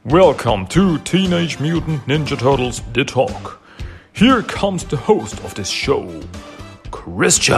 Welcome to Teenage Mutant Ninja Turtles The Talk. Here comes the host of this show, Christian.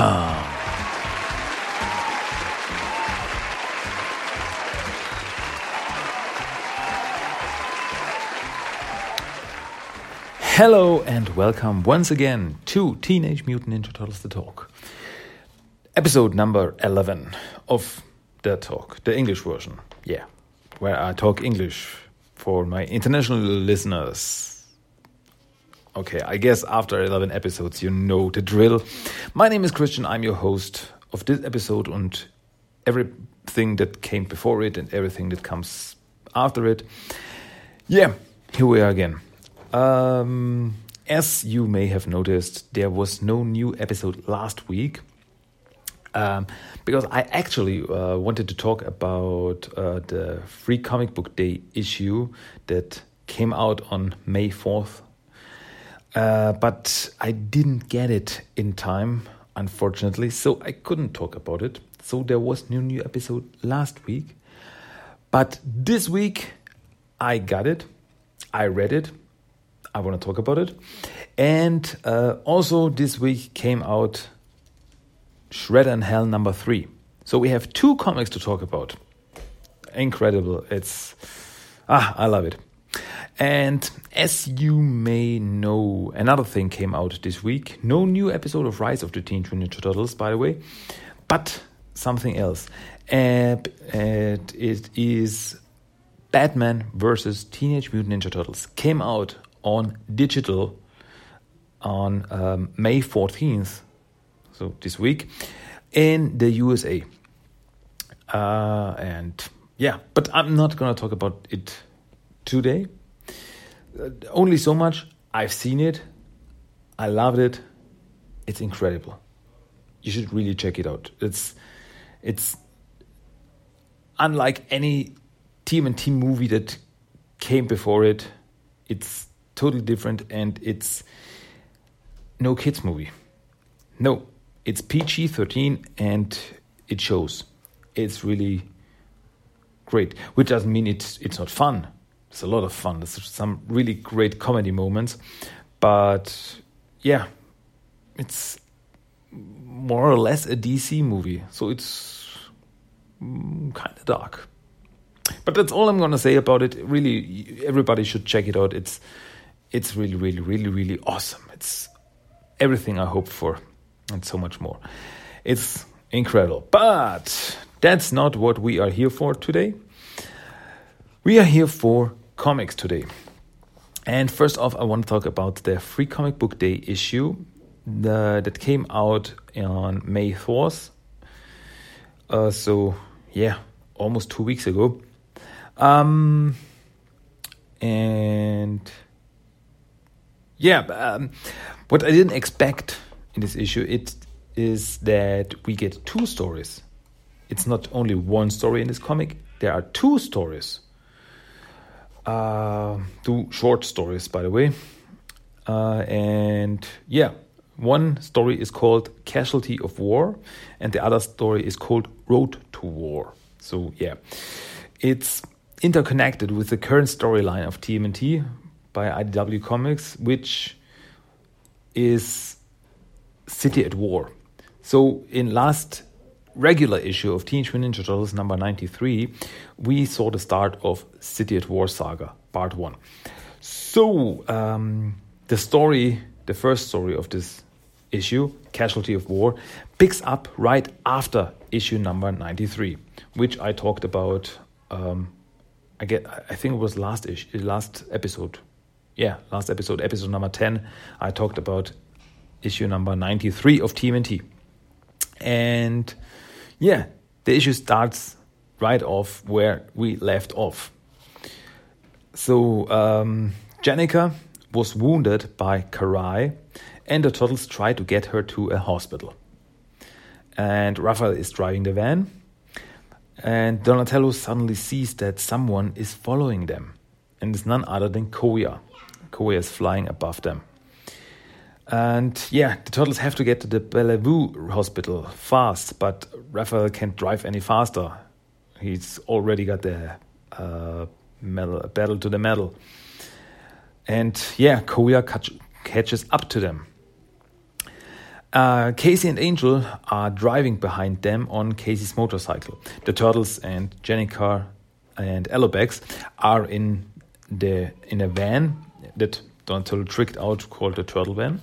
Hello and welcome once again to Teenage Mutant Ninja Turtles The Talk. Episode number 11 of The Talk, the English version. Yeah, where I talk English for my international listeners. Okay, I guess after 11 episodes you know the drill. My name is Christian, I'm your host of this episode and everything that came before it and everything that comes after it. Yeah, here we are again. As you may have noticed, there was no new episode last week because I actually wanted to talk about the Free Comic Book Day issue that came out on May 4th. But I didn't get it in time, unfortunately, so I couldn't talk about it. So there was no new episode last week. But this week, I got it. I read it. I want to talk about it. And also this week came out Shredder in Hell number 3. So we have 2 comics to talk about. Incredible. I love it. And as you may know, another thing came out this week. No new episode of Rise of the Teenage Mutant Ninja Turtles, by the way, but something else. And it is Batman vs. Teenage Mutant Ninja Turtles. Came out on digital on May 14th, so this week, in the USA. And yeah, but I'm not going to talk about it today. Only so much. I've seen it. I loved it. It's incredible. You should really check it out. It's unlike any TMNT movie that came before it. It's totally different, and it's no kids movie. No, it's PG-13, and it shows. It's really great, which doesn't mean it's not fun. It's a lot of fun. There's some really great comedy moments, but yeah, it's more or less a DC movie, so it's kind of dark. But that's all I'm going to say about it. Really, everybody should check it out. It's really, really, really, really awesome. It's everything I hoped for and so much more. It's incredible. But that's not what we are here for today. We are here for comics today. And first off, I want to talk about the Free Comic Book Day issue that came out on May 4th. So, yeah, almost 2 weeks ago. What I didn't expect in this issue is that we get 2 stories. It's not only one story in this comic. There are 2 stories. 2 short stories, by the way. One story is called Casualty of War, and the other story is called Road to War. So, yeah, it's interconnected with the current storyline of TMNT by IDW Comics, which is City at War. So in last regular issue of Teenage Mutant Ninja Turtles number 93, we saw the start of City at War Saga, part 1. So the first story of this issue, Casualty of War, picks up right after issue number 93, which I talked about. I think it was last episode. Yeah, last episode number 10. I talked about issue number 93 of TMNT. And yeah, the issue starts right off where we left off. So Jennika was wounded by Karai, and the Turtles try to get her to a hospital. And Raphael is driving the van. And Donatello suddenly sees that someone is following them. And it's none other than Koya. Koya is flying above them. And yeah, the Turtles have to get to the Bellevue hospital fast, but Raphael can't drive any faster. He's already got the battle to the metal. And yeah, Koya catches up to them. Casey and Angel are driving behind them on Casey's motorcycle. The Turtles and Jennifer and Alopex are in a van that Donatello tricked out, called the Turtle Van.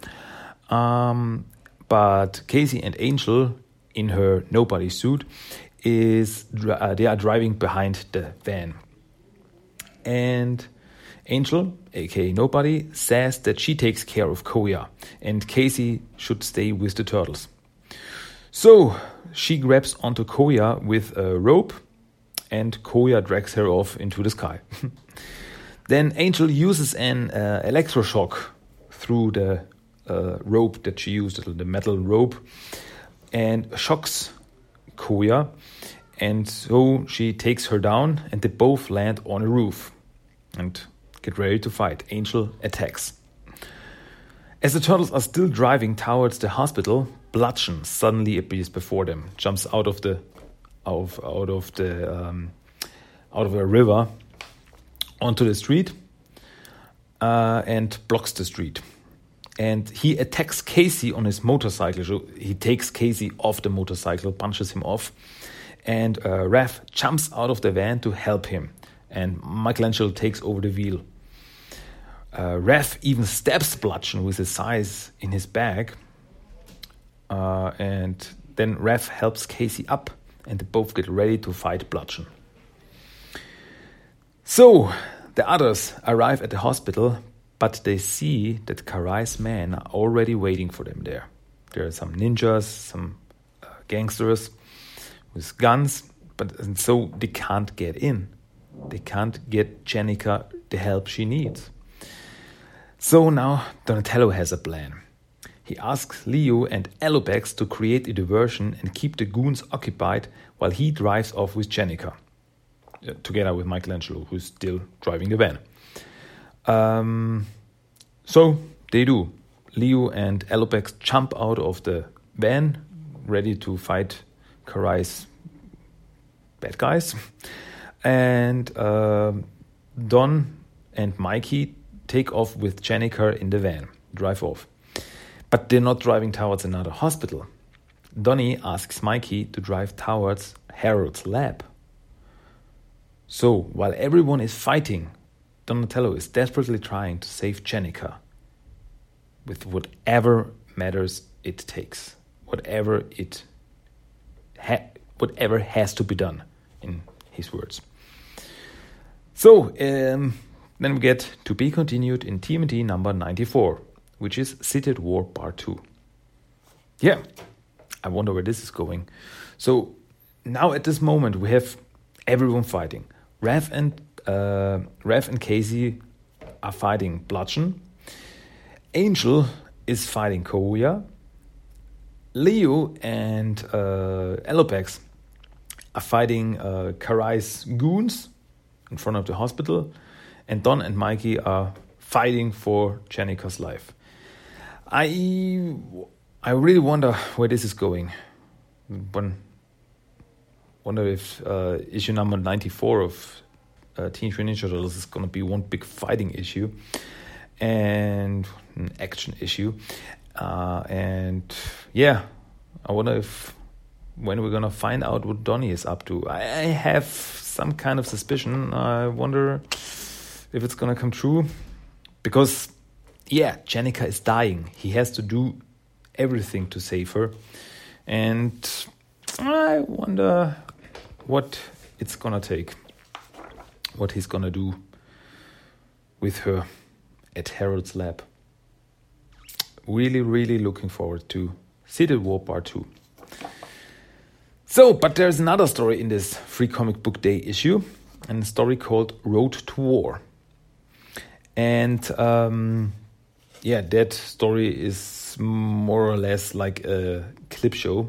But Casey and Angel, in her nobody suit, they are driving behind the van. And Angel, aka Nobody, says that she takes care of Koya and Casey should stay with the Turtles. So she grabs onto Koya with a rope and Koya drags her off into the sky. Then Angel uses an electroshock through the rope that she used, the metal rope, and shocks Koya. And so she takes her down and they both land on a roof and get ready to fight. Angel attacks. As the Turtles are still driving towards the hospital, Bludgeon suddenly appears before them, jumps out of a river onto the street and blocks the street. And he attacks Casey on his motorcycle. So he takes Casey off the motorcycle, punches him off, and Raph jumps out of the van to help him. And Michelangelo takes over the wheel. Raph even stabs Bludgeon with his scythe in his back. And then Raph helps Casey up, and they both get ready to fight Bludgeon. So the others arrive at the hospital, but they see that Karai's men are already waiting for them there. There are some ninjas, some gangsters with guns, and so they can't get in. They can't get Jennika the help she needs. So now Donatello has a plan. He asks Leo and Alopex to create a diversion and keep the goons occupied while he drives off with Jennika, together with Michelangelo, who's still driving the van. So they do. Leo and Alopex jump out of the van, ready to fight Karai's bad guys. And Don and Mikey take off with Jennika in the van, drive off. But they're not driving towards another hospital. Donnie asks Mikey to drive towards Harold's lab. So, while everyone is fighting, Donatello is desperately trying to save Jennika with whatever matters it takes, whatever has to be done, in his words. So, then we get to be continued in TMNT number 94, which is City at War Part 2. Yeah, I wonder where this is going. So, now at this moment, we have everyone fighting. Raph and Casey are fighting Bludgeon. Angel is fighting Koya. Leo and Alopex are fighting Karai's goons in front of the hospital. And Don and Mikey are fighting for Jennika's life. I really wonder where this is going. Wonder if issue number 94 of Teenage Mutant Ninja Turtles is going to be one big fighting issue and an action issue. And yeah, I wonder when we're going to find out what Donnie is up to. I have some kind of suspicion. I wonder if it's going to come true. Because, yeah, Jennika is dying. He has to do everything to save her. And I wonder what it's going to take. What he's going to do with her at Harold's lab. Really, really looking forward to City at War Part 2. So, but there's another story in this Free Comic Book Day issue. And a story called Road to War. And that story is more or less like a clip show.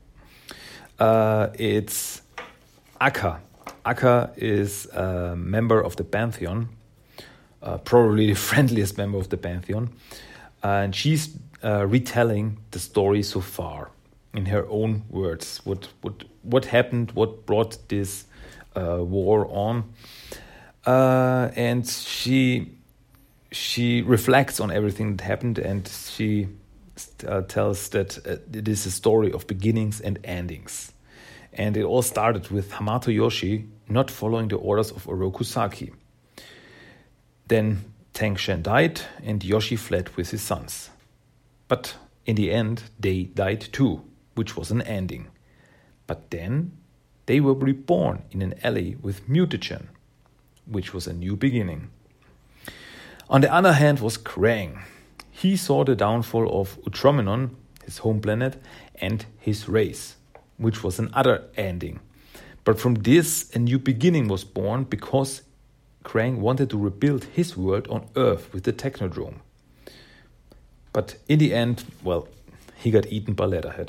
It's Akka. Akka is a member of the Pantheon, probably the friendliest member of the Pantheon. And she's retelling the story so far in her own words. What happened, what brought this war on. And she reflects on everything that happened, and she tells that it is a story of beginnings and endings. And it all started with Hamato Yoshi not following the orders of Oroku Saki. Then Tang Shen died, and Yoshi fled with his sons. But in the end, they died too, which was an ending. But then they were reborn in an alley with Mutagen, which was a new beginning. On the other hand was Krang. He saw the downfall of Utromenon, his home planet, and his race, which was another ending. But from this, a new beginning was born because Krang wanted to rebuild his world on Earth with the Technodrome. But in the end, well, he got eaten by Leatherhead.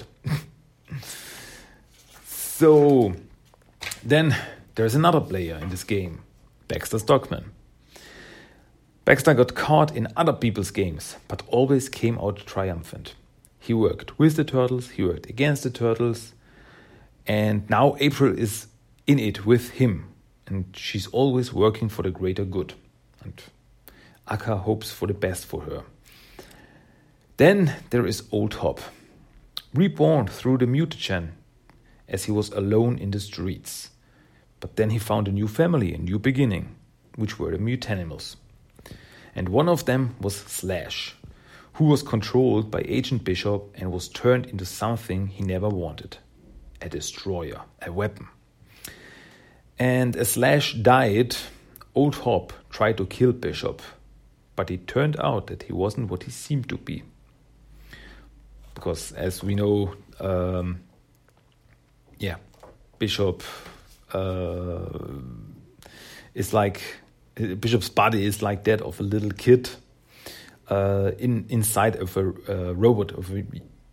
So then there's another player in this game, Baxter Stockman. Baxter got caught in other people's games, but always came out triumphant. He worked with the Turtles, he worked against the Turtles, and now April is in it with him, and she's always working for the greater good. And Akka hopes for the best for her. Then there is Old Hop, reborn through the mutagen, as he was alone in the streets. But then he found a new family, a new beginning, which were the Mutanimals. And one of them was Slash, who was controlled by Agent Bishop and was turned into something he never wanted. A destroyer, a weapon. And as Slash died, Old Hop tried to kill Bishop, but it turned out that he wasn't what he seemed to be. Because as we know, Bishop is like, Bishop's body is like that of a little kid inside of a robot, of a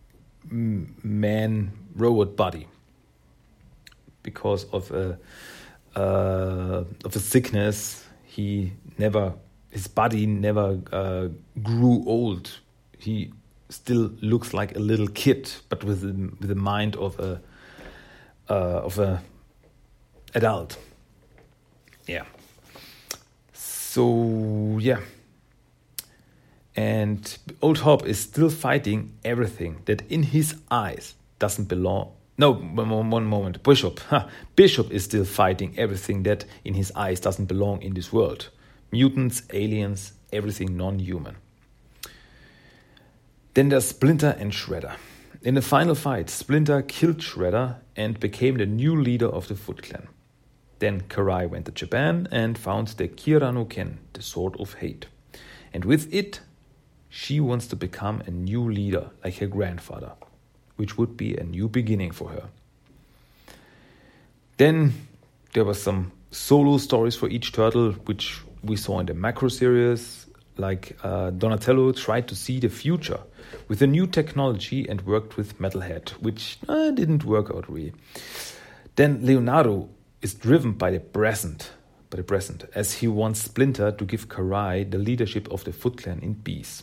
man-robot body. Because of a sickness, his body never grew old. He still looks like a little kid, but with the mind of a adult. Yeah. So yeah. And Old Hop is still fighting everything that in his eyes doesn't belong. No, one moment. Bishop is still fighting everything that in his eyes doesn't belong in this world. Mutants, aliens, everything non-human. Then there's Splinter and Shredder. In the final fight, Splinter killed Shredder and became the new leader of the Foot Clan. Then Karai went to Japan and found the Kira no Ken, the Sword of Hate. And with it, she wants to become a new leader like her grandfather, which would be a new beginning for her. Then there were some solo stories for each turtle, which we saw in the macro series, like Donatello tried to see the future with a new technology and worked with Metalhead, which didn't work out really. Then Leonardo is driven by the present, as he wants Splinter to give Karai the leadership of the Foot Clan in peace.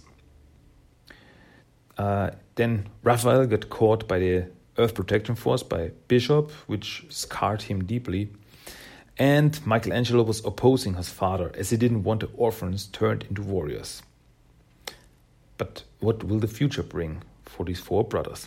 Then Raphael got caught by the Earth Protection Force by Bishop, which scarred him deeply. And Michelangelo was opposing his father as he didn't want the orphans turned into warriors. But what will the future bring for these four brothers?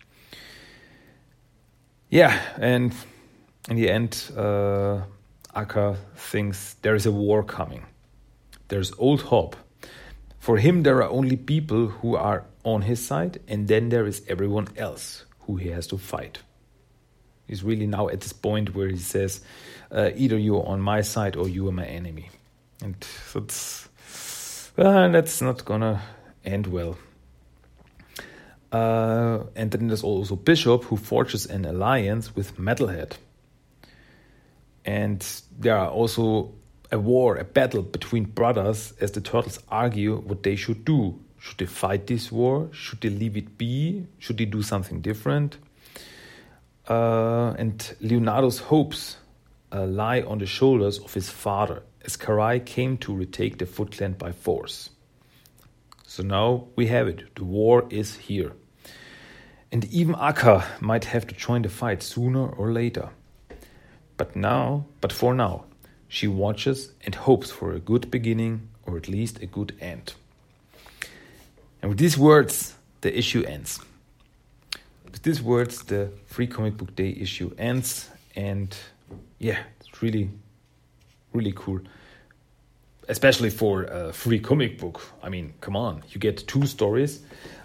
Yeah, and in the end, Akka thinks there is a war coming. There's Old Hop. For him, there are only people who are on his side, and then there is everyone else who he has to fight. He's really now at this point where he says, either you're on my side or you are my enemy. And that's not gonna end well. And then there's also Bishop, who forges an alliance with Metalhead. And there are also a battle between brothers as the Turtles argue what they should do. Should they fight this war? Should they leave it be? Should they do something different? And Leonardo's hopes lie on the shoulders of his father, as Karai came to retake the Foot Clan by force. So now we have it. The war is here. And even Akka might have to join the fight sooner or later. But for now, She watches and hopes for a good beginning or at least a good end. And with these words, the issue ends. With these words, the Free Comic Book Day issue ends. And yeah, it's really, really cool. Especially for a free comic book. I mean, come on, you get 2 stories.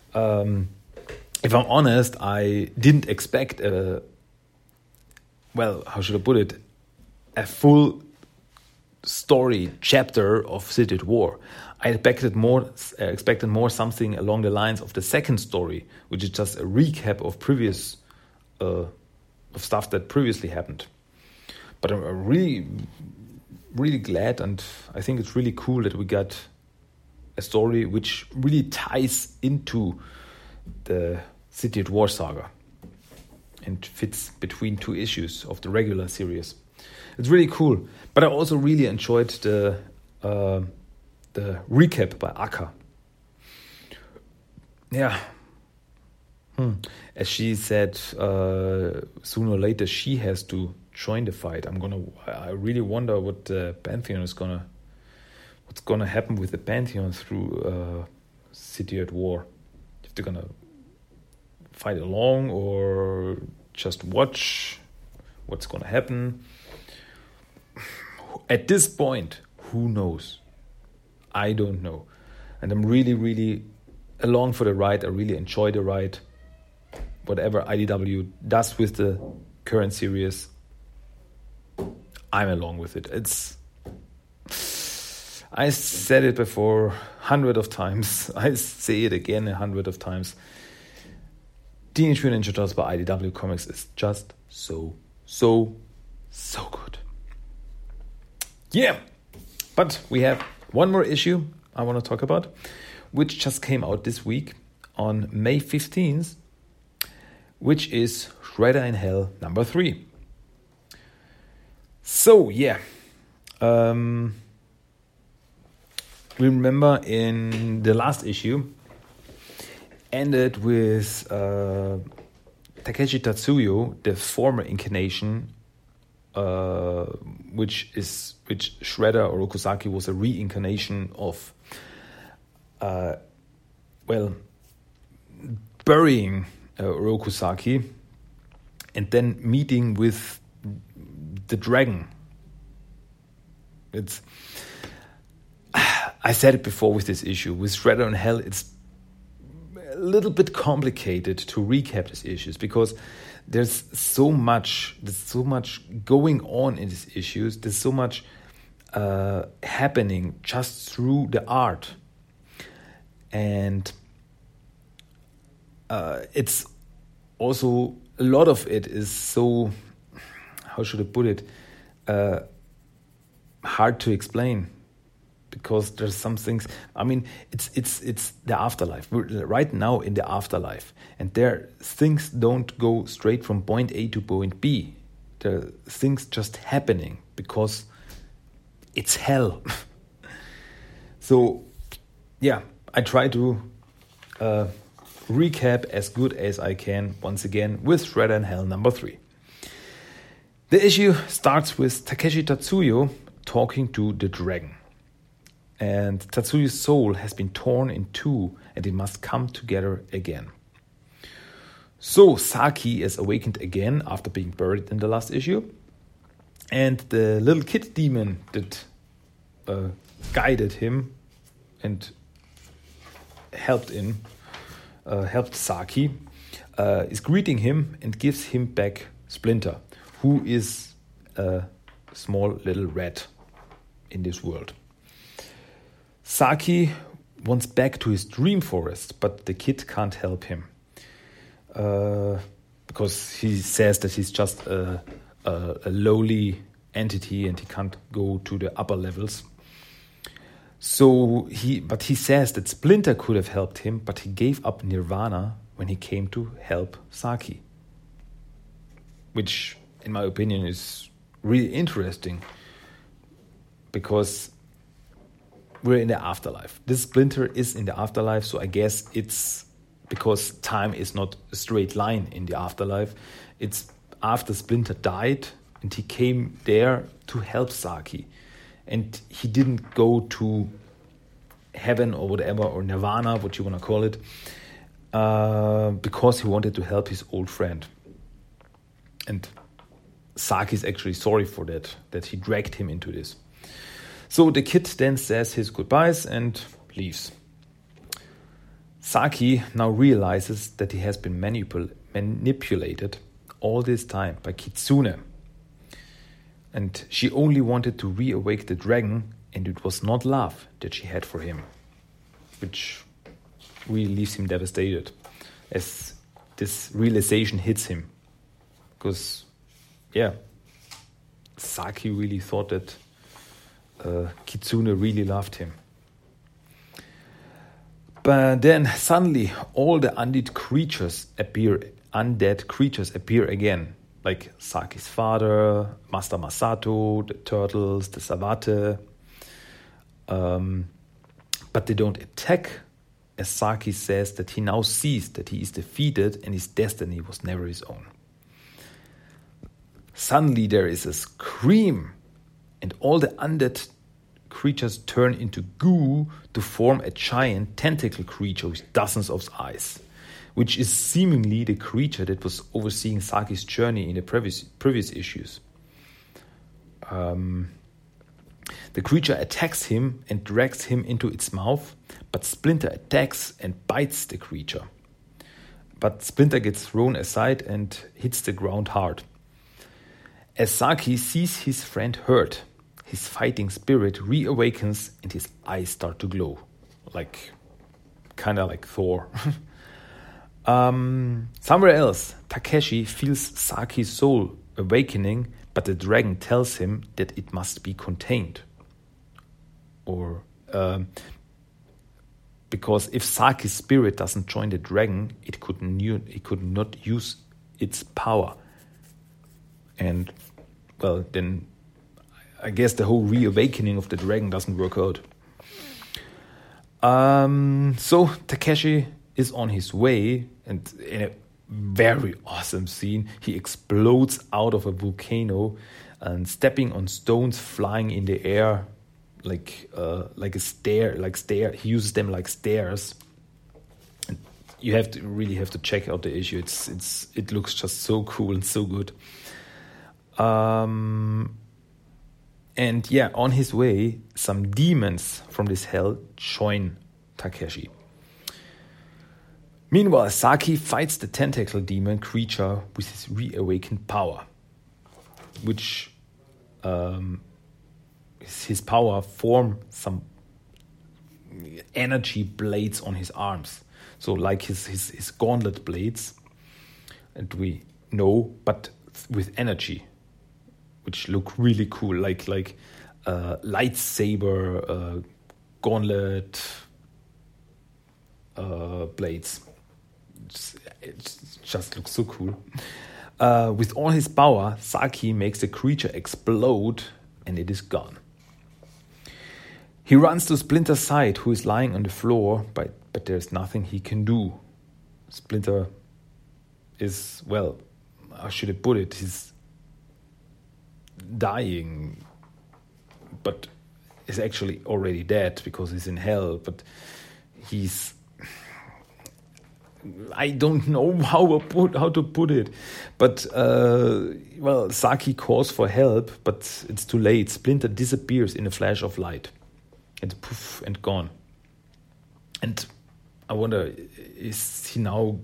If I'm honest, I didn't expect how should I put it? A full story chapter of City at War. I expected more something along the lines of the second story, which is just a recap of previous of stuff that previously happened. But I'm really, really glad, and I think it's really cool that we got a story which really ties into the City at War saga and fits between 2 issues of the regular series. It's really cool. But I also really enjoyed the recap by Akka. Yeah. As she said, sooner or later she has to join the fight. I really wonder what the Pantheon what's gonna happen with the Pantheon through City at War. If they're gonna fight along or just watch what's gonna happen. At this point, who knows? I don't know. And I'm really, really along for the ride. I really enjoy the ride. Whatever IDW does with the current series, I'm along with it. I said it before 100 of times. I say it again 100 of times. Teenage Mutant Ninja Turtles by IDW Comics is just so good. Yeah, but we have one more issue I want to talk about, which just came out this week on May 15th, which is Shredder in Hell number 3. So, yeah. Remember in the last issue, ended with Takeshi Tatsuyo, the former incarnation, which Shredder or Okusaki was a reincarnation of, burying Rokusaki and then meeting with the dragon. I said it before with this issue. With Shredder in Hell, it's a little bit complicated to recap these issues because there's so much going on in these issues. There's so much happening just through the art. And it's also, a lot of it is so, how should I put it, hard to explain. Because there's some things, I mean, it's the afterlife. We're right now in the afterlife. And there, things don't go straight from point A to point B. There are things just happening because it's hell. So, yeah, I try to recap as good as I can, once again, with Shredder in Hell number 3. The issue starts with Takeshi Tatsuyo talking to the dragon. And Tatsuyo's soul has been torn in 2 and it must come together again. So Saki is awakened again after being buried in the last issue. And the little kid demon that guided him and helped Saki is greeting him and gives him back Splinter, who is a small little rat in this world. Saki wants back to his dream forest, but the kid can't help him because he says that he's just a lowly entity and he can't go to the upper levels. So he says that Splinter could have helped him, but he gave up Nirvana when he came to help Saki, which, in my opinion, is really interesting because we're in the afterlife. This Splinter is in the afterlife, so I guess it's because time is not a straight line in the afterlife. It's after Splinter died and he came there to help Saki. And he didn't go to heaven or whatever, or nirvana, what you want to call it, because he wanted to help his old friend. And Saki is actually sorry for that he dragged him into this. So the kid then says his goodbyes and leaves. Saki now realizes that he has been manipulated all this time by Kitsune. And she only wanted to reawake the dragon, and it was not love that she had for him, which really leaves him devastated as this realization hits him. Because, Saki really thought that Kitsune really loved him. But then suddenly all the undead creatures appear again, like Saki's father, Master Masato, the turtles, the Savate. But they don't attack, as Saki says that he now sees that he is defeated and his destiny was never his own. Suddenly there is a scream, and all the undead creatures turn into goo to form a giant tentacle creature with dozens of eyes, which is seemingly the creature that was overseeing Saki's journey in the previous issues. The creature attacks him and drags him into its mouth, but Splinter attacks and bites the creature. But Splinter gets thrown aside and hits the ground hard. As Saki sees his friend hurt, his fighting spirit reawakens and his eyes start to glow, kind of like Thor. Somewhere else, Takeshi feels Saki's soul awakening, but the dragon tells him that it must be contained. Because if Saki's spirit doesn't join the dragon, it could not use its power. And, then I guess the whole reawakening of the dragon doesn't work out. So Takeshi is on his way, and in a very awesome scene, he explodes out of a volcano and stepping on stones flying in the air like a stair. He uses them like stairs. And you really have to check out the issue. It looks just so cool and so good. And on his way, some demons from this hell join Takeshi. Meanwhile, Saki fights the tentacle demon creature with his reawakened power, which his power form some energy blades on his arms. So like his gauntlet blades, and we know, but with energy, which look really cool, like lightsaber gauntlet blades. It just looks so cool. With all his power, Saki makes the creature explode, and it is gone. He runs to Splinter's side, who is lying on the floor, but there's nothing he can do. Splinter is, how should I put it? He's dying, but is actually already dead because he's in hell. But I don't know how to put it, but Saki calls for help, but it's too late. Splinter disappears in a flash of light, and poof, and gone. And I wonder, is he now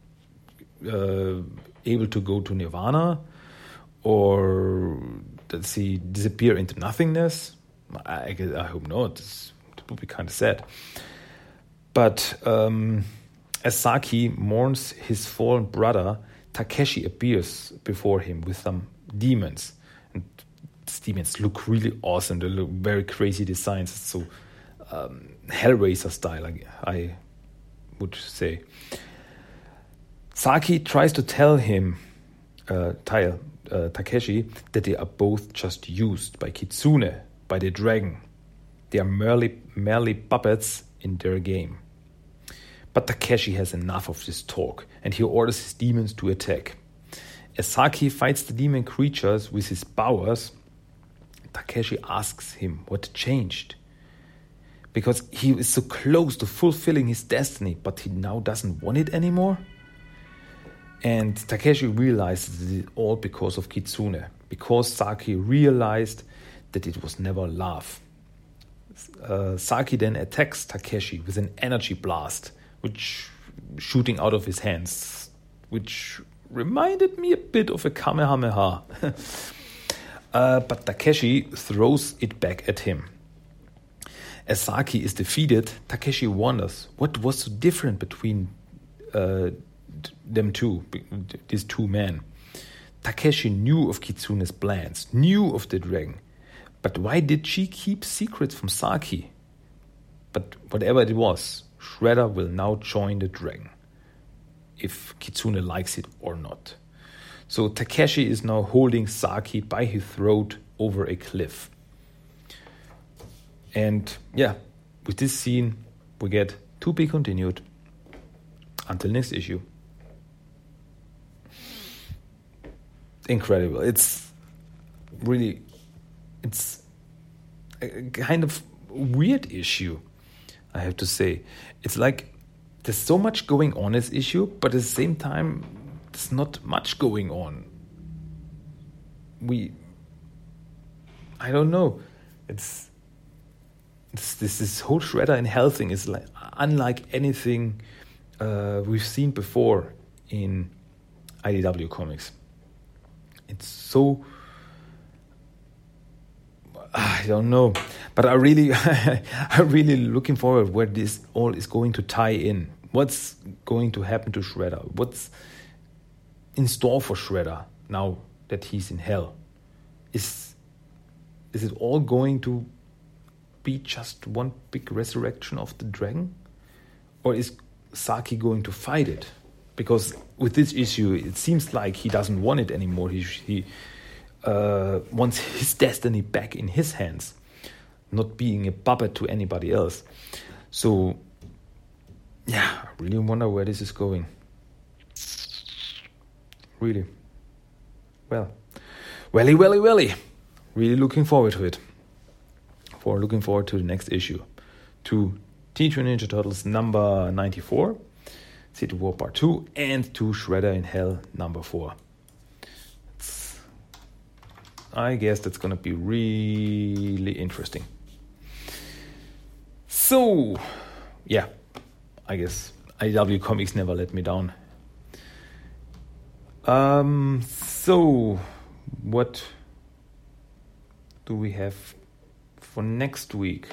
able to go to Nirvana, or does he disappear into nothingness? I hope not. That would be kind of sad. But as Saki mourns his fallen brother, Takeshi appears before him with some demons. And these demons look really awesome. They look very crazy designs. It's so Hellraiser style, I would say. Saki tries to tell him, Takeshi, that they are both just used by Kitsune, by the dragon. They are merely puppets in their game. But Takeshi has enough of this talk, and he orders his demons to attack. As Saki fights the demon creatures with his powers, Takeshi asks him what changed. Because he is so close to fulfilling his destiny, but he now doesn't want it anymore. And Takeshi realizes it all because of Kitsune. Because Saki realized that it was never love. Saki then attacks Takeshi with an energy blast, which shooting out of his hands, which reminded me a bit of a Kamehameha. But Takeshi throws it back at him. As Saki is defeated, Takeshi wonders what was so different between them two, these two men. Takeshi knew of Kitsune's plans, knew of the dragon. But why did she keep secrets from Saki? But whatever it was, Shredder will now join the dragon, if Kitsune likes it or not. So Takeshi is now holding Saki by his throat over a cliff. And yeah, with this scene, we get to be continued until next issue. Incredible. It's a kind of weird issue, I have to say. It's like there's so much going on in this issue, but at the same time, there's not much going on. I don't know. It's this whole Shredder in Hell thing is like unlike anything we've seen before in IDW comics. It's so, I don't know, but I'm really looking forward where this all is going to tie in. What's going to happen to Shredder? What's in store for Shredder now that he's in hell? Is it all going to be just one big resurrection of the dragon? Or is Saki going to fight it? Because with this issue, it seems like he doesn't want it anymore. He wants his destiny back in his hands, not being a puppet to anybody else. So, yeah, I really wonder where this is going. Really. Well. Really looking forward to it. Looking forward to the next issue. To Teenage Mutant Ninja Turtles number 94, Civil War Part 2, and to Shredder in Hell number 4. I guess that's going to be really interesting. So, yeah, I guess IDW Comics never let me down. So, what do we have for next week?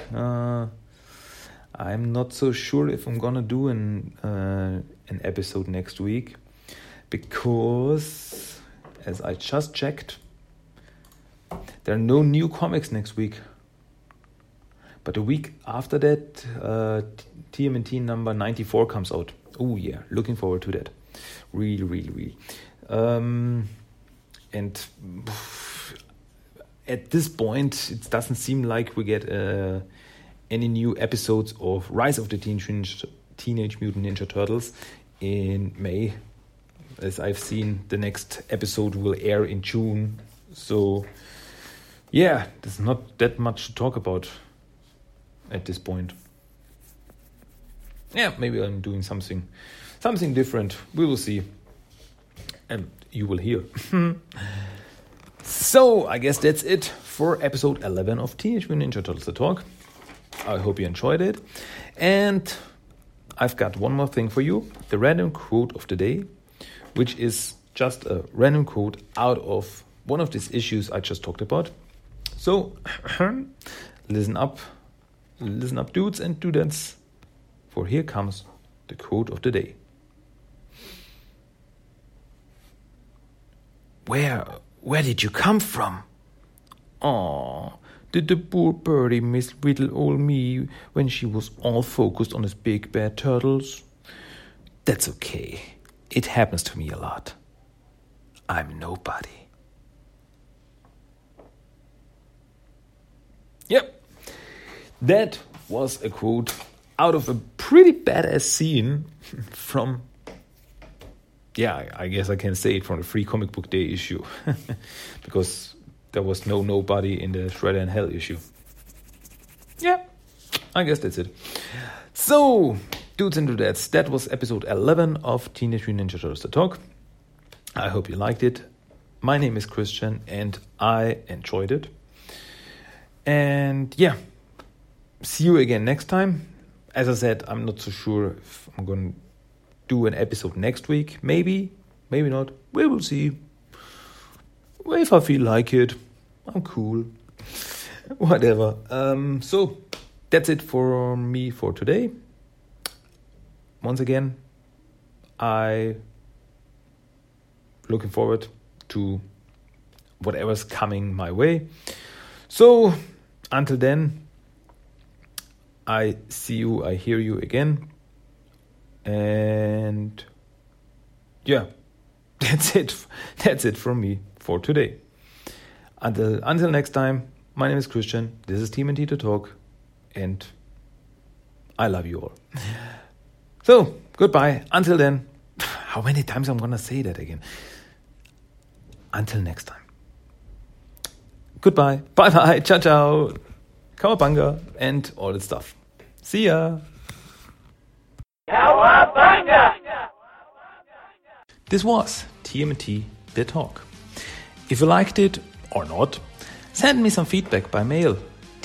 I'm not so sure if I'm gonna do an episode next week, because as I just checked, there are no new comics next week. But a week after that, TMNT number 94 comes out. Oh yeah, looking forward to that. Really. And at this point, it doesn't seem like we get any new episodes of Rise of the Teenage Mutant Ninja Turtles in May. As I've seen, the next episode will air in June. So, yeah, there's not that much to talk about at this point. Yeah, maybe I'm doing something different. We will see. And you will hear. So, I guess that's it for episode 11 of Teenage Mutant Ninja Turtles The Talk. I hope you enjoyed it. And I've got one more thing for you. The random quote of the day, which is just a random quote out of one of these issues I just talked about. So, listen up, dudes and dudettes, for here comes the quote of the day. Where did you come from? Aw, did the poor birdie misriddle old me when she was all focused on his big bad turtles? That's okay. It happens to me a lot. I'm nobody. Yep. That was a quote out of a pretty badass scene from yeah, I guess I can say it from the Free Comic Book Day issue. Because there was nobody in the Shredder in Hell issue. Yeah, I guess that's it. So, dudes and dudettes, that was episode 11 of Teenage Mutant Ninja Turtles The Talk. I hope you liked it. My name is Christian and I enjoyed it. And yeah, see you again next time. As I said, I'm not so sure if I'm going to do an episode next week. Maybe, maybe not. We will see. If I feel like it, I'm cool. Whatever. So, that's it for me for today. Once again, I looking forward to whatever's coming my way. So, until then, I see you, I hear you again. And yeah, that's it. That's it from me for today. Until next time, my name is Christian. This is TMNT The Talk. And I love you all. So, goodbye. Until then. How many times I'm going to say that again? Until next time. Goodbye. Bye-bye. Ciao, ciao. Cowabunga. And all that stuff. See ya. Cowabunga. This was TMNT The Talk. If you liked it or not, send me some feedback by mail.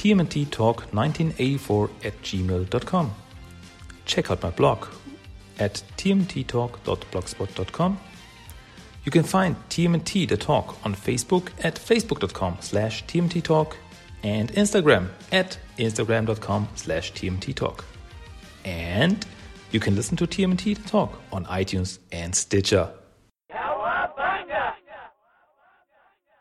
tmnttalk1984@gmail.com. Check out my blog at tmnttalk.blogspot.com. You can find TMNT The Talk on Facebook at facebook.com/tmnttalk and Instagram at instagram.com/tmnttalk. And you can listen to TMNT The Talk on iTunes and Stitcher.